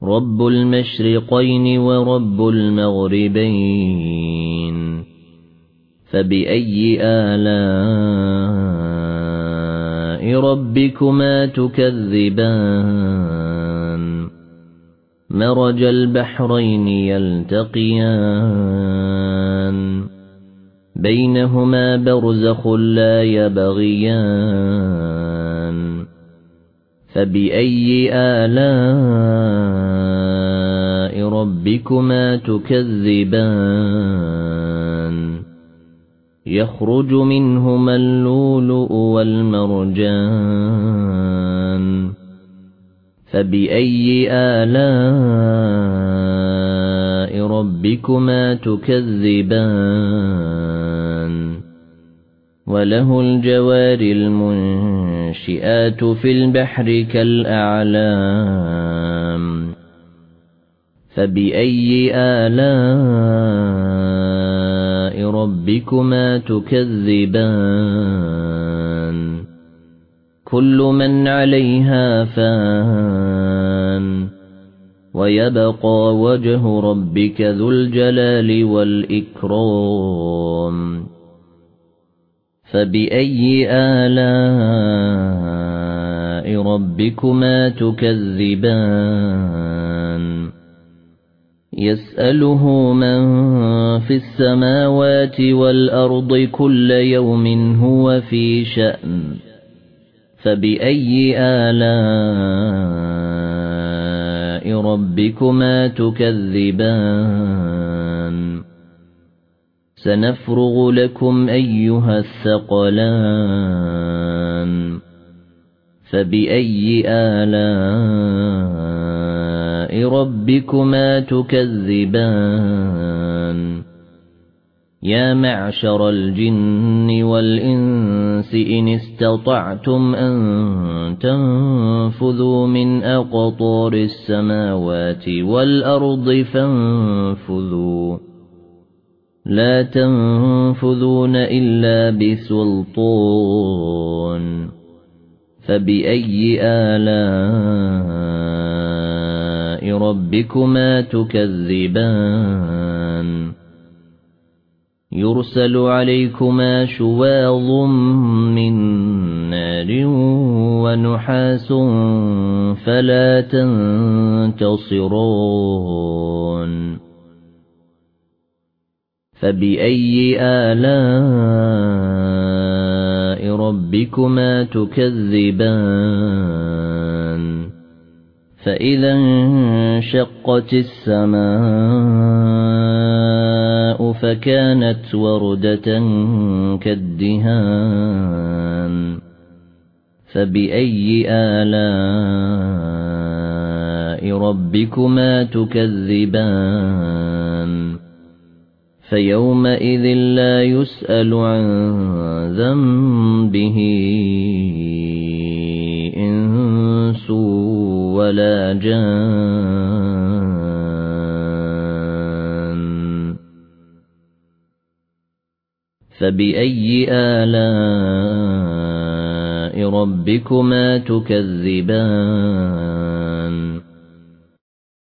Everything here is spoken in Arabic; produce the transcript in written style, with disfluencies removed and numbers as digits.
رب المشرقين ورب المغربين فبأي آلاء ربكما تكذبان مرج البحرين يلتقيان بينهما برزخ لا يبغيان فبأي آلاء ربكما تكذبان يخرج منهما اللؤلؤ والمرجان فبأي آلاء ربكما تكذبان وله الجوار المنشئات في البحر كالأعلام فبأي آلاء ربكما تكذبان كل من عليها فان ويبقى وجه ربك ذو الجلال والإكرام فبأي آلاء ربكما تكذبان يسأله من في السماوات والأرض كل يوم هو في شأن فبأي آلاء ربكما تكذبان سنفرغ لكم أيها الثقلان فبأي آلاء ربكما تكذبان يا معشر الجن والإنس إن استطعتم أن تنفذوا من أقطار السماوات والأرض فانفذوا لا تنفذون إلا بسلطان فبأي آلاء ربكما تكذبان يرسل عليكما شواظ من نار ونحاس فلا تنتصرون فبأي آلاء ربكما تكذبان فإذا انشقت السماء فكانت وردة كالدهان فبأي آلاء ربكما تكذبان فيومئذ لا يسأل عن ذنبه إنس ولا جان فبأي آلاء ربكما تكذبان